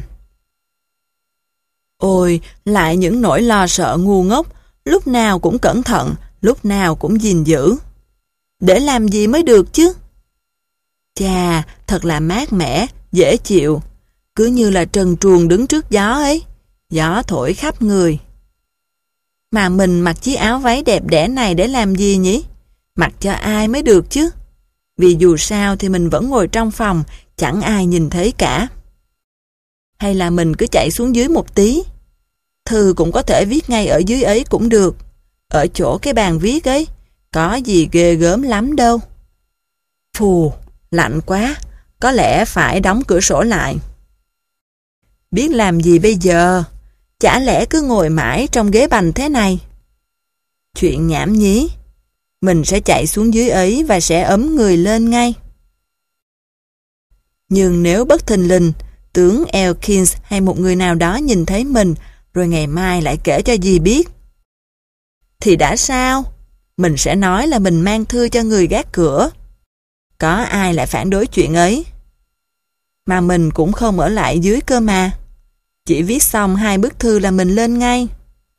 Ôi, lại những nỗi lo sợ ngu ngốc, lúc nào cũng cẩn thận, lúc nào cũng gìn giữ. Để làm gì mới được chứ? Chà, thật là mát mẻ, dễ chịu. Cứ như là trần truồng đứng trước gió ấy. Gió thổi khắp người. Mà mình mặc chiếc áo váy đẹp đẽ này để làm gì nhỉ? Mặc cho ai mới được chứ? Vì dù sao thì mình vẫn ngồi trong phòng, chẳng ai nhìn thấy cả. Hay là mình cứ chạy xuống dưới một tí? Thư cũng có thể viết ngay ở dưới ấy cũng được. Ở chỗ cái bàn viết ấy, có gì ghê gớm lắm đâu. Phù, lạnh quá, có lẽ phải đóng cửa sổ lại. Biết làm gì bây giờ? Chả lẽ cứ ngồi mãi trong ghế bành thế này? Chuyện nhảm nhí. Mình sẽ chạy xuống dưới ấy và sẽ ấm người lên ngay. Nhưng nếu bất thình lình, tướng Elkins hay một người nào đó nhìn thấy mình, rồi ngày mai lại kể cho dì biết, thì đã sao? Mình sẽ nói là mình mang thư cho người gác cửa. Có ai lại phản đối chuyện ấy? Mà mình cũng không ở lại dưới cơ mà. Chỉ viết xong hai bức thư là mình lên ngay.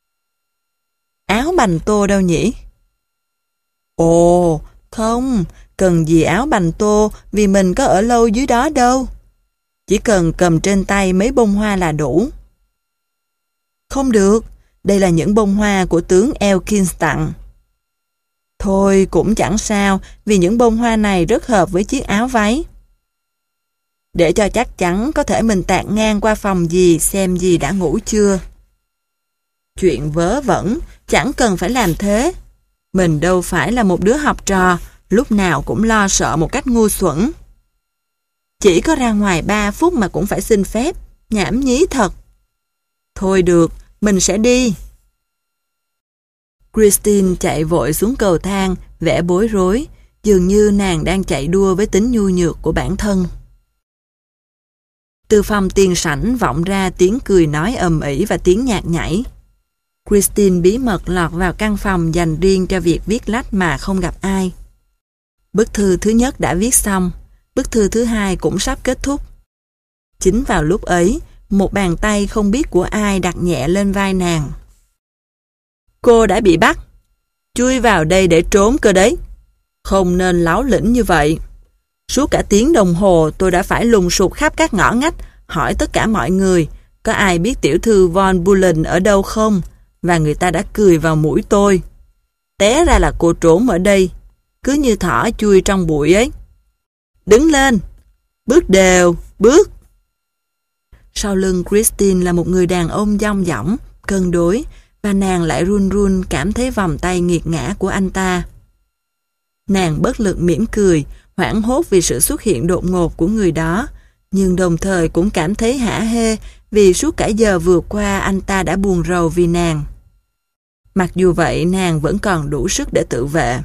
Áo bành tô đâu nhỉ? Ồ, không, cần gì áo bành tô vì mình có ở lâu dưới đó đâu. Chỉ cần cầm trên tay mấy bông hoa là đủ. Không được, đây là những bông hoa của tướng Elkins tặng. Thôi cũng chẳng sao, vì những bông hoa này rất hợp với chiếc áo váy. Để cho chắc chắn, có thể mình tạt ngang qua phòng dì xem dì đã ngủ chưa. Chuyện vớ vẩn, chẳng cần phải làm thế. Mình đâu phải là một đứa học trò, lúc nào cũng lo sợ một cách ngu xuẩn. Chỉ có ra ngoài ba phút mà cũng phải xin phép, nhảm nhí thật. Thôi được, mình sẽ đi. Christine chạy vội xuống cầu thang, vẻ bối rối, dường như nàng đang chạy đua với tính nhu nhược của bản thân. Từ phòng tiền sảnh vọng ra tiếng cười nói ầm ĩ và tiếng nhạc nhảy. Christine bí mật lọt vào căn phòng dành riêng cho việc viết lách mà không gặp ai. Bức thư thứ nhất đã viết xong, bức thư thứ hai cũng sắp kết thúc. Chính vào lúc ấy, một bàn tay không biết của ai đặt nhẹ lên vai nàng. Cô đã bị bắt. Chui vào đây để trốn cơ đấy. Không nên láo lĩnh như vậy. Suốt cả tiếng đồng hồ tôi đã phải lùng sục khắp các ngõ ngách, hỏi tất cả mọi người, có ai biết tiểu thư Von Bullen ở đâu không? Và người ta đã cười vào mũi tôi. Té ra là cô trốn ở đây, cứ như thỏ chui trong bụi ấy. Đứng lên, bước đều, bước. Sau lưng Christine là một người đàn ông dong dỏng, cân đối, và nàng lại run run cảm thấy vòng tay nghiệt ngã của anh ta. Nàng bất lực mỉm cười, hoảng hốt vì sự xuất hiện đột ngột của người đó, nhưng đồng thời cũng cảm thấy hả hê vì suốt cả giờ vừa qua anh ta đã buồn rầu vì nàng. Mặc dù vậy, nàng vẫn còn đủ sức để tự vệ.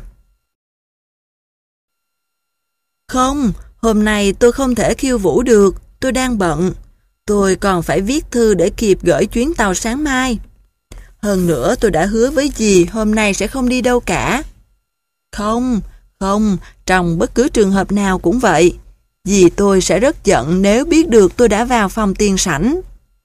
Không, hôm nay tôi không thể khiêu vũ được, tôi đang bận. Tôi còn phải viết thư để kịp gửi chuyến tàu sáng mai. Hơn nữa tôi đã hứa với dì hôm nay sẽ không đi đâu cả. Không, không, trong bất cứ trường hợp nào cũng vậy. Dì tôi sẽ rất giận nếu biết được tôi đã vào phòng tiền sảnh.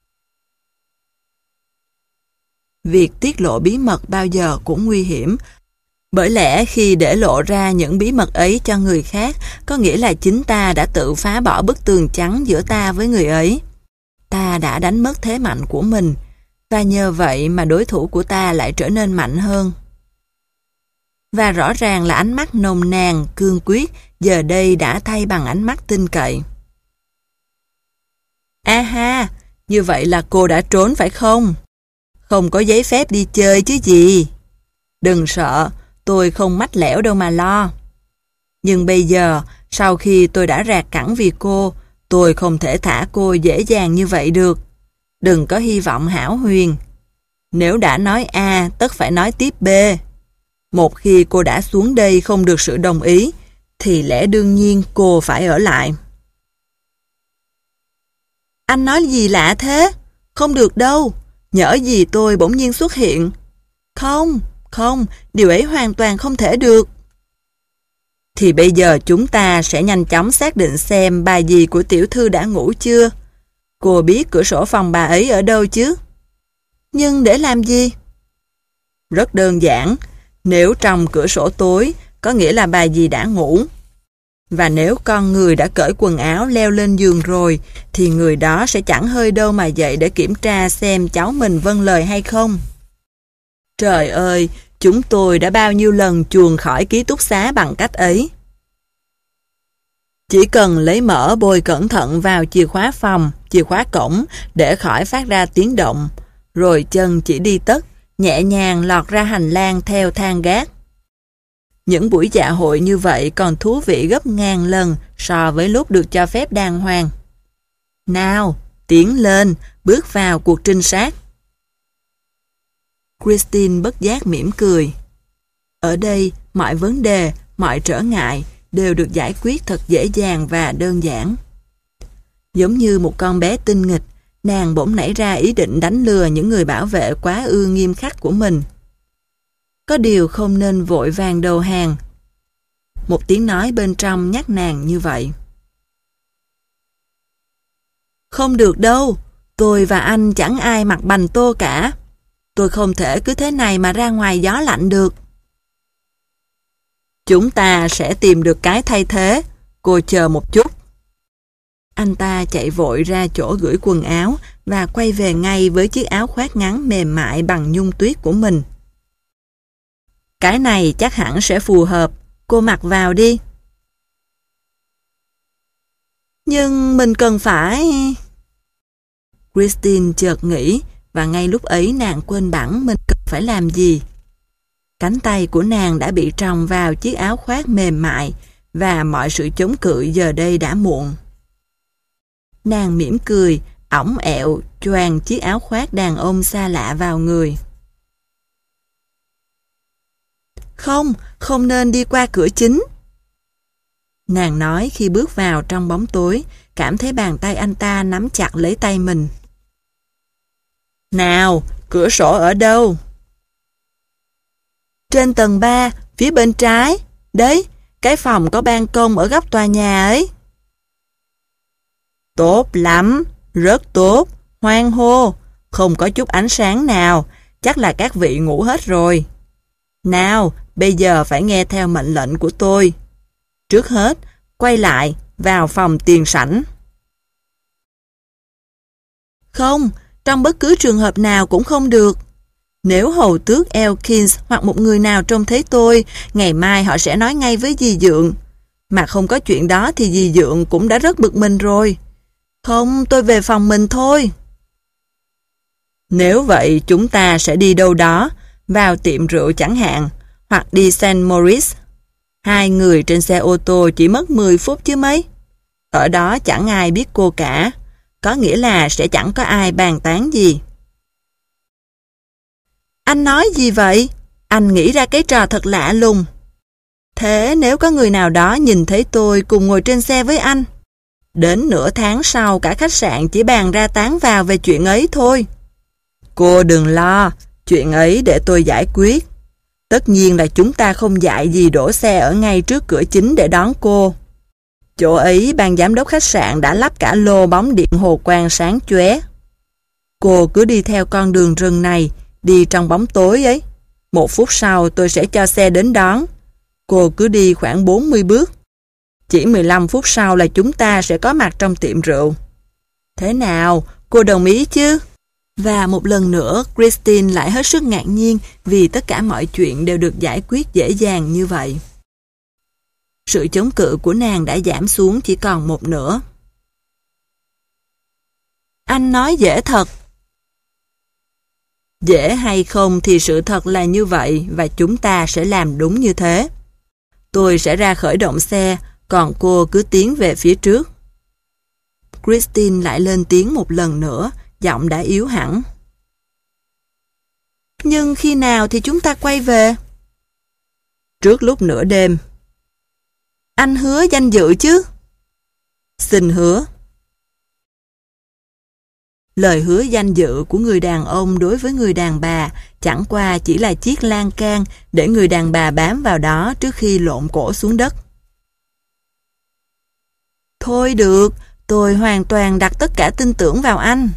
Việc tiết lộ bí mật bao giờ cũng nguy hiểm, bởi lẽ khi để lộ ra những bí mật ấy cho người khác, có nghĩa là chính ta đã tự phá bỏ bức tường trắng giữa ta với người ấy. Ta đã đánh mất thế mạnh của mình, và nhờ vậy mà đối thủ của ta lại trở nên mạnh hơn. Và rõ ràng là ánh mắt nồng nàn, cương quyết, giờ đây đã thay bằng ánh mắt tin cậy. A ha, như vậy là cô đã trốn phải không? Không có giấy phép đi chơi chứ gì. Đừng sợ, tôi không mách lẻo đâu mà lo. Nhưng bây giờ, sau khi tôi đã rạc cẳng vì cô, tôi không thể thả cô dễ dàng như vậy được. Đừng có hy vọng hão huyền. Nếu đã nói A, tất phải nói tiếp B. Một khi cô đã xuống đây không được sự đồng ý, thì lẽ đương nhiên cô phải ở lại. Anh nói gì lạ thế? Không được đâu. Nhỡ gì tôi bỗng nhiên xuất hiện. Không, không, điều ấy hoàn toàn không thể được. Thì bây giờ chúng ta sẽ nhanh chóng xác định xem bà dì của tiểu thư đã ngủ chưa. Cô biết cửa sổ phòng bà ấy ở đâu chứ? Nhưng để làm gì? Rất đơn giản. Nếu trong cửa sổ tối, có nghĩa là bà dì đã ngủ. Và nếu con người đã cởi quần áo leo lên giường rồi, thì người đó sẽ chẳng hơi đâu mà dậy để kiểm tra xem cháu mình vâng lời hay không. Trời ơi, chúng tôi đã bao nhiêu lần chuồn khỏi ký túc xá bằng cách ấy. Chỉ cần lấy mỡ bôi cẩn thận vào chìa khóa phòng, chìa khóa cổng để khỏi phát ra tiếng động, rồi chân chỉ đi tất, nhẹ nhàng lọt ra hành lang theo thang gác. Những buổi dạ hội như vậy còn thú vị gấp ngàn lần so với lúc được cho phép đàng hoàng. Nào, tiến lên, bước vào cuộc trinh sát. Christine bất giác mỉm cười. Ở đây, mọi vấn đề, mọi trở ngại đều được giải quyết thật dễ dàng và đơn giản. Giống như một con bé tinh nghịch, nàng bỗng nảy ra ý định đánh lừa những người bảo vệ quá ư nghiêm khắc của mình. Có điều không nên vội vàng đầu hàng. Một tiếng nói bên trong nhắc nàng như vậy. Không được đâu, tôi và anh chẳng ai mặc bành tô cả. Tôi không thể cứ thế này mà ra ngoài gió lạnh được. Chúng ta sẽ tìm được cái thay thế, cô chờ một chút. Anh ta chạy vội ra chỗ gửi quần áo và quay về ngay với chiếc áo khoác ngắn mềm mại bằng nhung tuyết của mình. Cái này chắc hẳn sẽ phù hợp, cô mặc vào đi. Nhưng mình cần phải... Christine chợt nghĩ và ngay lúc ấy nàng quên bẵng mình cần phải làm gì. Cánh tay của nàng đã bị tròng vào chiếc áo khoác mềm mại và mọi sự chống cự giờ đây đã muộn. Nàng mỉm cười, ỏng ẹo, choàng chiếc áo khoác đàn ông xa lạ vào người. Không, không nên đi qua cửa chính. Nàng nói khi bước vào trong bóng tối, cảm thấy bàn tay anh ta nắm chặt lấy tay mình. Nào, cửa sổ ở đâu? Trên tầng ba, phía bên trái. Đấy, cái phòng có ban công ở góc tòa nhà ấy. Tốt lắm, rất tốt, hoan hô, không có chút ánh sáng nào, chắc là các vị ngủ hết rồi. Nào, bây giờ phải nghe theo mệnh lệnh của tôi. Trước hết, quay lại, vào phòng tiền sảnh. Không, trong bất cứ trường hợp nào cũng không được. Nếu hầu tước Elkins hoặc một người nào trông thấy tôi, ngày mai họ sẽ nói ngay với dì Dượng. Mà không có chuyện đó thì dì Dượng cũng đã rất bực mình rồi. Không, tôi về phòng mình thôi. Nếu vậy chúng ta sẽ đi đâu đó, vào tiệm rượu chẳng hạn, hoặc đi Saint Maurice. Hai người trên xe ô tô chỉ mất mười phút chứ mấy. Ở đó chẳng ai biết cô cả, có nghĩa là sẽ chẳng có ai bàn tán gì. Anh nói gì vậy? Anh nghĩ ra cái trò thật lạ lùng. Thế nếu có người nào đó nhìn thấy tôi cùng ngồi trên xe với anh, đến nửa tháng sau cả khách sạn chỉ bàn ra tán vào về chuyện ấy thôi. Cô đừng lo, chuyện ấy để tôi giải quyết. Tất nhiên là chúng ta không dại gì đổ xe ở ngay trước cửa chính để đón cô. Chỗ ấy ban giám đốc khách sạn đã lắp cả lô bóng điện hồ quang sáng chóe. Cô cứ đi theo con đường rừng này, đi trong bóng tối ấy. Một phút sau tôi sẽ cho xe đến đón. Cô cứ đi khoảng bốn mươi bước. Chỉ mười lăm phút sau là chúng ta sẽ có mặt trong tiệm rượu. Thế nào, cô đồng ý chứ? Và một lần nữa, Christine lại hết sức ngạc nhiên vì tất cả mọi chuyện đều được giải quyết dễ dàng như vậy. Sự chống cự của nàng đã giảm xuống chỉ còn một nửa. Anh nói dễ thật. Dễ hay không thì sự thật là như vậy và chúng ta sẽ làm đúng như thế. Tôi sẽ ra khởi động xe, còn cô cứ tiến về phía trước. Christine lại lên tiếng một lần nữa, giọng đã yếu hẳn. Nhưng khi nào thì chúng ta quay về? Trước lúc nửa đêm. Anh hứa danh dự chứ? Xin hứa. Lời hứa danh dự của người đàn ông đối với người đàn bà chẳng qua chỉ là chiếc lan can để người đàn bà bám vào đó trước khi lộn cổ xuống đất. Thôi được, tôi hoàn toàn đặt tất cả tin tưởng vào anh.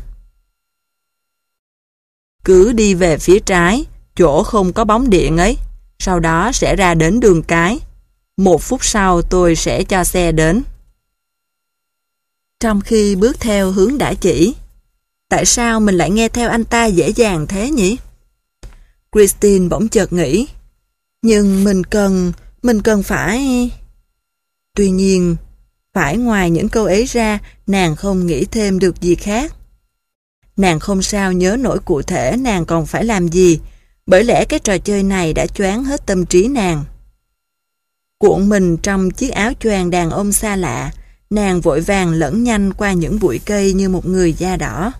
Cứ đi về phía trái, chỗ không có bóng điện ấy, sau đó sẽ ra đến đường cái. Một phút sau tôi sẽ cho xe đến. Trong khi bước theo hướng đã chỉ, tại sao mình lại nghe theo anh ta dễ dàng thế nhỉ? Christine bỗng chợt nghĩ, nhưng mình cần, mình cần phải... Tuy nhiên, phải ngoài những câu ấy ra, nàng không nghĩ thêm được gì khác. Nàng không sao nhớ nổi cụ thể nàng còn phải làm gì, bởi lẽ cái trò chơi này đã choáng hết tâm trí nàng. Cuộn mình trong chiếc áo choàng đàn ông xa lạ, nàng vội vàng lẫn nhanh qua những bụi cây như một người da đỏ.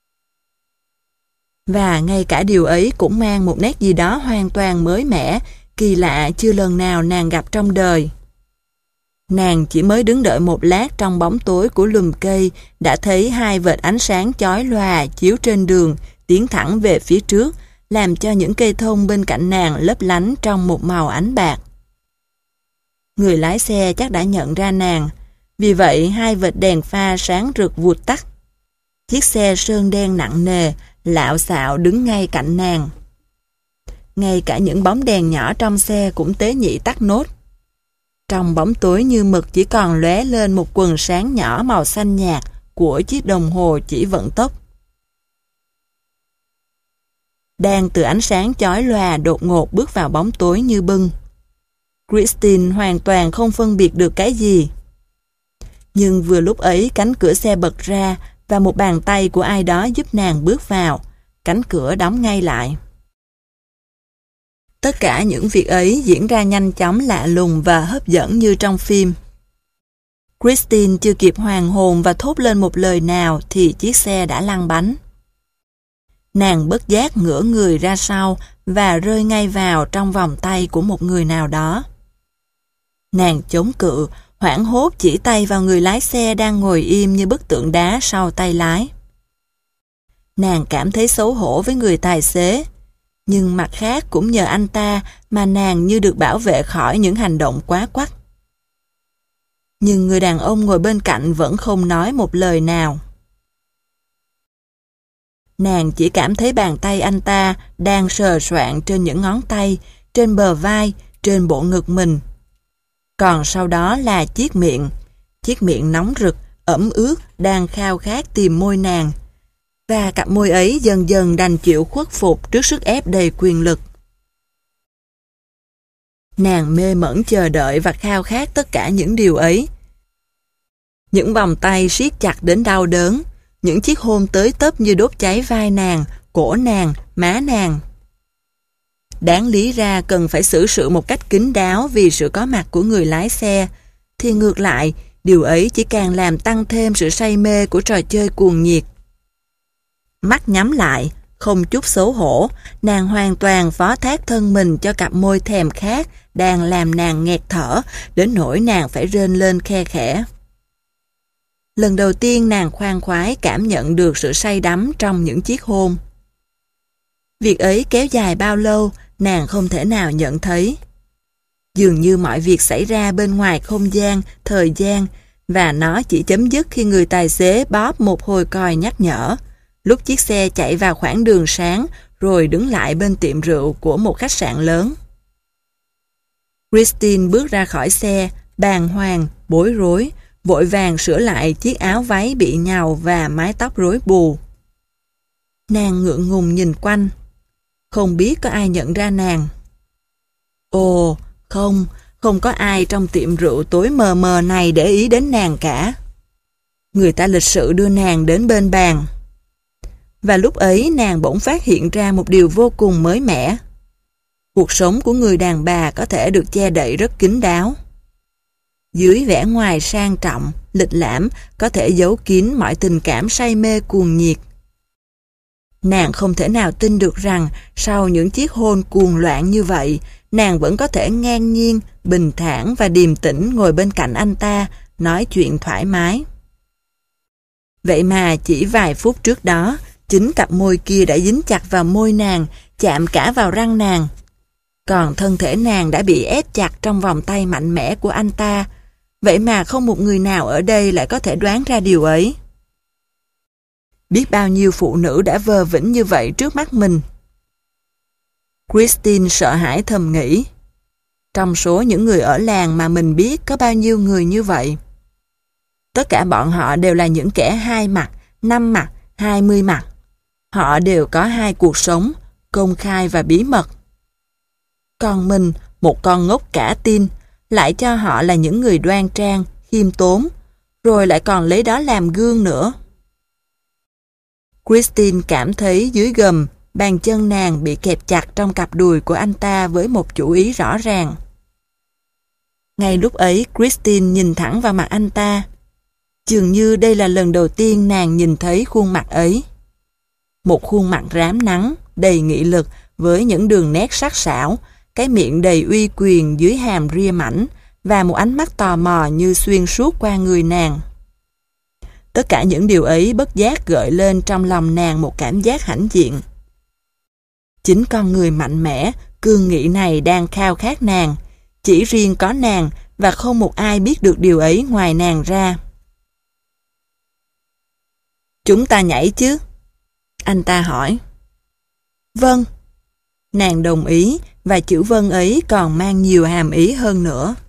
Và ngay cả điều ấy cũng mang một nét gì đó hoàn toàn mới mẻ, kỳ lạ chưa lần nào nàng gặp trong đời. Nàng chỉ mới đứng đợi một lát trong bóng tối của lùm cây đã thấy hai vệt ánh sáng chói lòa chiếu trên đường tiến thẳng về phía trước, làm cho những cây thông bên cạnh nàng lấp lánh trong một màu ánh bạc. Người lái xe chắc đã nhận ra nàng, vì vậy hai vệt đèn pha sáng rực vụt tắt. Chiếc xe sơn đen nặng nề, lạo xạo đứng ngay cạnh nàng. Ngay cả những bóng đèn nhỏ trong xe cũng tế nhị tắt nốt. Trong bóng tối như mực chỉ còn lóe lên một quầng sáng nhỏ màu xanh nhạt của chiếc đồng hồ chỉ vận tốc. Đang từ ánh sáng chói lòa đột ngột bước vào bóng tối như bưng. Christine hoàn toàn không phân biệt được cái gì. Nhưng vừa lúc ấy cánh cửa xe bật ra và một bàn tay của ai đó giúp nàng bước vào. Cánh cửa đóng ngay lại. Tất cả những việc ấy diễn ra nhanh chóng lạ lùng và hấp dẫn như trong phim. Christine chưa kịp hoàn hồn và thốt lên một lời nào thì chiếc xe đã lăn bánh. Nàng bất giác ngửa người ra sau và rơi ngay vào trong vòng tay của một người nào đó. Nàng chống cự, hoảng hốt chỉ tay vào người lái xe đang ngồi im như bức tượng đá sau tay lái. Nàng cảm thấy xấu hổ với người tài xế, nhưng mặt khác cũng nhờ anh ta mà nàng như được bảo vệ khỏi những hành động quá quắt. Nhưng người đàn ông ngồi bên cạnh vẫn không nói một lời nào. Nàng chỉ cảm thấy bàn tay anh ta đang sờ soạng trên những ngón tay, trên bờ vai, trên bộ ngực mình. Còn sau đó là chiếc miệng, chiếc miệng nóng rực, ẩm ướt đang khao khát tìm môi nàng. Và cặp môi ấy dần dần đành chịu khuất phục trước sức ép đầy quyền lực. Nàng mê mẩn chờ đợi và khao khát tất cả những điều ấy. Những vòng tay siết chặt đến đau đớn, những chiếc hôn tới tấp như đốt cháy vai nàng, cổ nàng, má nàng. Đáng lý ra cần phải xử sự một cách kín đáo vì sự có mặt của người lái xe, thì ngược lại, điều ấy chỉ càng làm tăng thêm sự say mê của trò chơi cuồng nhiệt. Mắt nhắm lại, không chút xấu hổ, nàng hoàn toàn phó thác thân mình cho cặp môi thèm khát đang làm nàng nghẹt thở, đến nỗi nàng phải rên lên khe khẽ. Lần đầu tiên nàng khoan khoái cảm nhận được sự say đắm trong những chiếc hôn. Việc ấy kéo dài bao lâu, nàng không thể nào nhận thấy. Dường như mọi việc xảy ra bên ngoài không gian, thời gian, và nó chỉ chấm dứt khi người tài xế bóp một hồi còi nhắc nhở, lúc chiếc xe chạy vào khoảng đường sáng rồi đứng lại bên tiệm rượu của một khách sạn lớn. Christine bước ra khỏi xe, bàng hoàng, bối rối, vội vàng sửa lại chiếc áo váy bị nhàu và mái tóc rối bù. Nàng ngượng ngùng nhìn quanh, không biết có ai nhận ra nàng. Ồ, không, không có ai trong tiệm rượu tối mờ mờ này để ý đến nàng cả. Người ta lịch sự đưa nàng đến bên bàn. Và lúc ấy nàng bỗng phát hiện ra một điều vô cùng mới mẻ. Cuộc sống của người đàn bà có thể được che đậy rất kín đáo. Dưới vẻ ngoài sang trọng, lịch lãm có thể giấu kín mọi tình cảm say mê cuồng nhiệt. Nàng không thể nào tin được rằng sau những chiếc hôn cuồng loạn như vậy, nàng vẫn có thể ngang nhiên, bình thản và điềm tĩnh ngồi bên cạnh anh ta, nói chuyện thoải mái. Vậy mà chỉ vài phút trước đó, chính cặp môi kia đã dính chặt vào môi nàng, chạm cả vào răng nàng. Còn thân thể nàng đã bị ép chặt trong vòng tay mạnh mẽ của anh ta. Vậy mà không một người nào ở đây lại có thể đoán ra điều ấy. Biết bao nhiêu phụ nữ đã vờ vĩnh như vậy trước mắt mình. Christine sợ hãi thầm nghĩ. Trong số những người ở làng mà mình biết có bao nhiêu người như vậy. Tất cả bọn họ đều là những kẻ hai mặt, năm mặt, hai mươi mặt. Họ đều có hai cuộc sống, công khai và bí mật. Còn mình, một con ngốc cả tin, lại cho họ là những người đoan trang, khiêm tốn, rồi lại còn lấy đó làm gương nữa. Christine cảm thấy dưới gầm, bàn chân nàng bị kẹp chặt trong cặp đùi của anh ta với một chủ ý rõ ràng. Ngay lúc ấy, Christine nhìn thẳng vào mặt anh ta. Dường như đây là lần đầu tiên nàng nhìn thấy khuôn mặt ấy. Một khuôn mặt rám nắng, đầy nghị lực với những đường nét sắc sảo, cái miệng đầy uy quyền dưới hàm ria mảnh và một ánh mắt tò mò như xuyên suốt qua người nàng. Tất cả những điều ấy bất giác gợi lên trong lòng nàng một cảm giác hãnh diện. Chính con người mạnh mẽ, cương nghị này đang khao khát nàng, chỉ riêng có nàng và không một ai biết được điều ấy ngoài nàng ra. Chúng ta nhảy chứ? Anh ta hỏi. Vâng. Nàng đồng ý và chữ vâng ấy còn mang nhiều hàm ý hơn nữa.